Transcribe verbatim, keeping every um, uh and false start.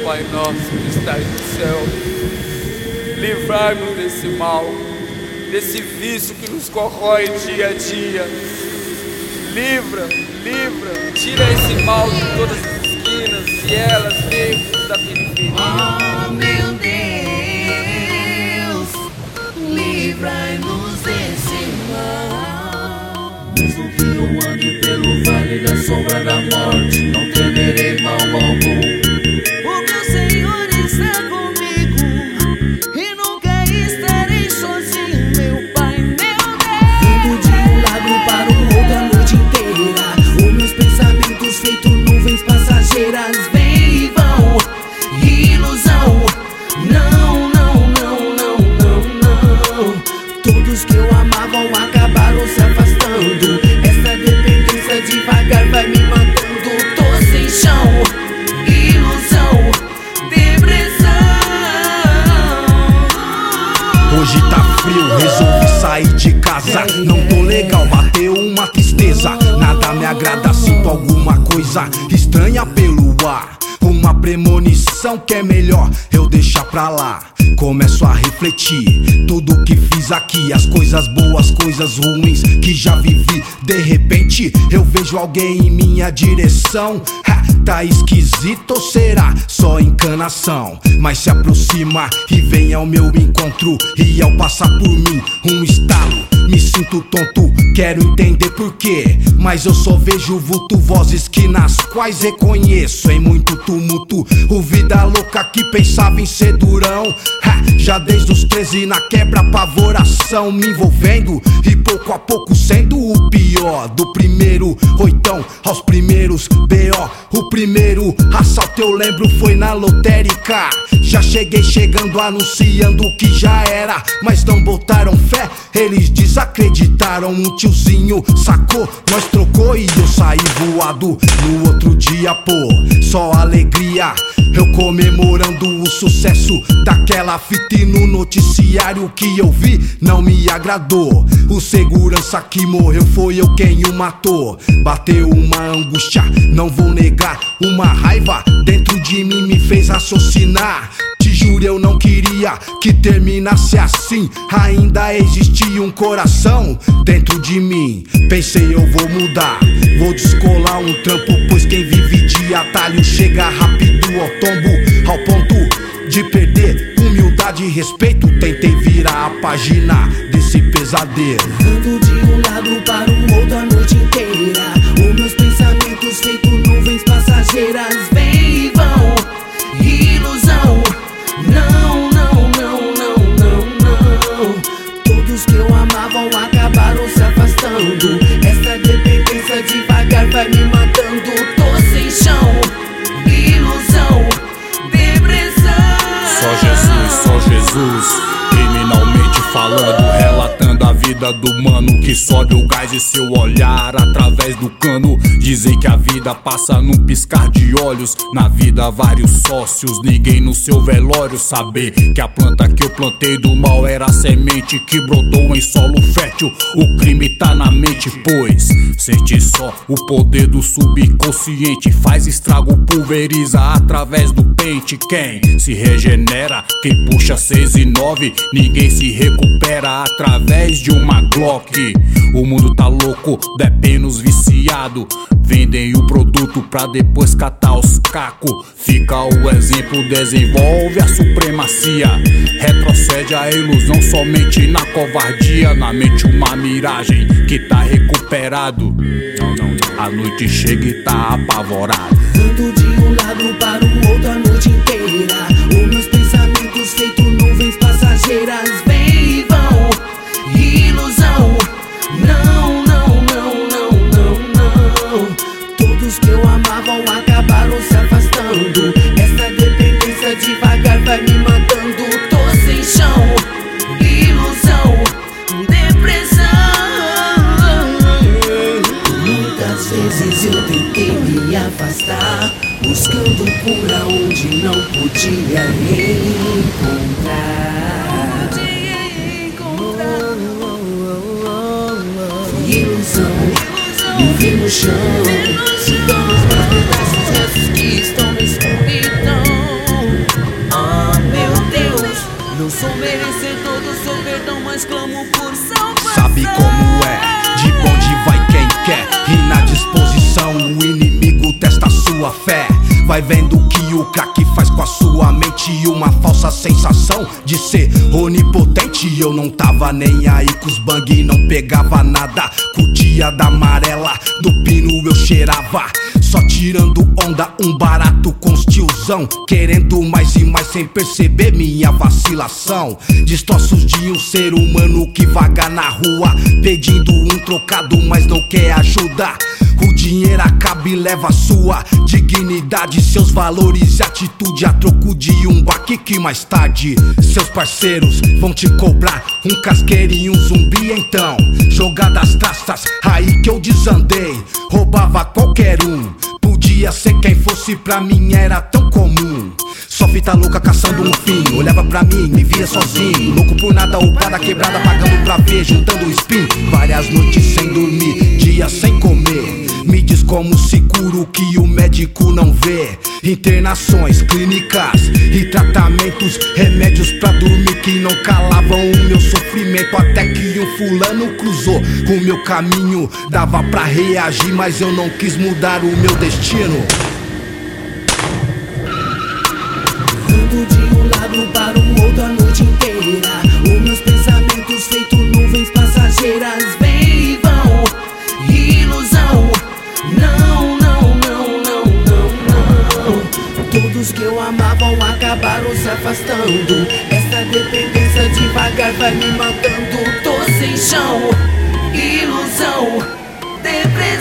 Pai nosso que estás no céu, livrai-nos desse mal, desse vício que nos corrói dia a dia. Livra, livra, tira esse mal de todas as esquinas, vielas, becos da periferia. Oh meu Deus, livrai-nos desse mal. Mesmo que eu ande pelo vale da sombra da morte, não temerei mal algum, porque o Senhor está comigo e nunca estarei sozinho, meu Pai, meu Deus. indo de um lado para o outro a noite inteira, os meus pensamentos feitos nuvens passageiras vêm e vão, ilusão. Não, não, não, não, não, não. Todos que eu amava acabaram se afastando. Essa dependência devagar vai me matando. Tô sem chão, ilusão, depressão. Hoje tá frio, resolvi sair de casa. Não tô legal, bateu uma tristeza. Nada me agrada, sinto alguma coisa estranha pelo ar. Uma premonição que é melhor eu deixar pra lá. Começo a refletir tudo que fiz aqui, as coisas boas, coisas ruins que já vivi. De repente eu vejo alguém em minha direção. Ha, tá esquisito ou será só encanação? Mas se aproxima e vem ao meu encontro, e ao passar por mim um estalo, me sinto tonto, quero entender por quê, mas eu só vejo vulto, vozes que nas quais reconheço em muito tumulto. O vida louca que pensava em ser durão, ha, já desde os treze na quebra, apavoração me envolvendo e pouco a pouco sendo o pior. Do primeiro oitão aos primeiros B O, o primeiro assalto eu lembro foi na lotérica. Já cheguei chegando anunciando que já era, mas não botaram fé, eles desacreditaram. Um tiozinho sacou, nós trocou e eu saí voado. No outro dia, pô, só alegria, eu comemorando o sucesso daquela fita. E no noticiário que eu vi não me agradou. O segurança que morreu foi eu quem o matou. Bateu uma angústia, não vou negar, uma raiva dentro de mim me fez raciocinar. Te juro, eu não queria que terminasse assim. Ainda existia um coração dentro de mim. Pensei, eu vou mudar, vou descolar um trampo, pois quem vive de atalho chega rápido ao tombo, ao ponto de perder humildade e respeito. Tentei virar a página desse pesadelo. Ando de um lado para o outro a noite inteira, os meus pensamentos feitos nuvens passageiras vêm e vão, ilusão. Não, não, não, não, não, não. Todos que eu amava acabaram se afastando. Essa dependência devagar vai me matando. Tô sem chão, ilusão, depressão. Só Jesus, só Jesus. Criminalmente falando, relatando a vida do mano que sobe o gás e seu olhar através do cano. Dizem que a vida passa num piscar de olhos. Na vida vários sócios, ninguém no seu velório. Saber que a planta que eu plantei do mal era a semente que brotou em solo fértil. O crime tá na mente, pois sente só o poder do subconsciente. Faz estrago, pulveriza através do pente. Quem se regenera, quem puxa seis e nove, ninguém se recupera através de uma Glock. O mundo tá louco, depenos viciado. Vendem o produto pra depois catar os cacos. Fica o exemplo, desenvolve a supremacia. Retrocede a ilusão somente na covardia. Na mente uma miragem que tá recuperado. Não, não, não. A noite chega e tá apavorado. Ando de um lado para o outro a noite inteira, os meus pensamentos feitos nuvens passageiras vêm e vão, ilusão. Não, não, não, não, não, não. Todos que eu amava acabaram se afastando. Essa dependência devagar vai me matando. Tô sem chão, ilusão, depressão. Muitas vezes eu tentei me afastar, buscando por aonde não podia encontrar. Ilusão, viver no chão, então os meus pedaços, restos que estão na escuridão. sou merecedor do seu perdão, mas clamo por salvação. Sabe como é? De bonde vai quem quer. E na disposição o inimigo testa a sua fé. Vai vendo o que o crack faz com a sua mente. E uma falsa sensação de ser onipotente. Eu não tava nem aí com os bang, não pegava nada. Curtia da amarela, do pino eu cheirava. Só tirando onda, um barato com os tiozão. Querendo mais e mais sem perceber minha vacilação. Destroços de um ser humano que vaga na rua, pedindo um trocado, mas não quer ajuda. O dinheiro acaba e leva sua dignidade, seus valores e atitude a troco de um baque que mais tarde seus parceiros vão te cobrar um casqueiro e um zumbi. Então, jogadas traças, aí que eu desandei. Roubava qualquer um, podia ser quem fosse, pra mim era tão comum. Só fita louca caçando um fim, olhava pra mim, me via sozinho. Louco por nada, upada quebrada, pagando pra ver, juntando o spin. Várias noites sem dormir, dias sem comer. Me diz como se cura o que o médico não vê. Internações, clínicas e tratamentos, remédios pra dormir que não calavam o meu sofrimento. Até que um fulano cruzou o meu caminho. Dava pra reagir, mas eu não quis mudar o meu destino. Ando de um lado para o outro a noite inteira. Os meus pensamentos feito nuvens passageiras. Vem e vão, ilusão. Não, não, não, não, não, não. Todos que eu amava acabaram se afastando. Essa dependência devagar vai me matando. Tô sem chão, ilusão, depressão.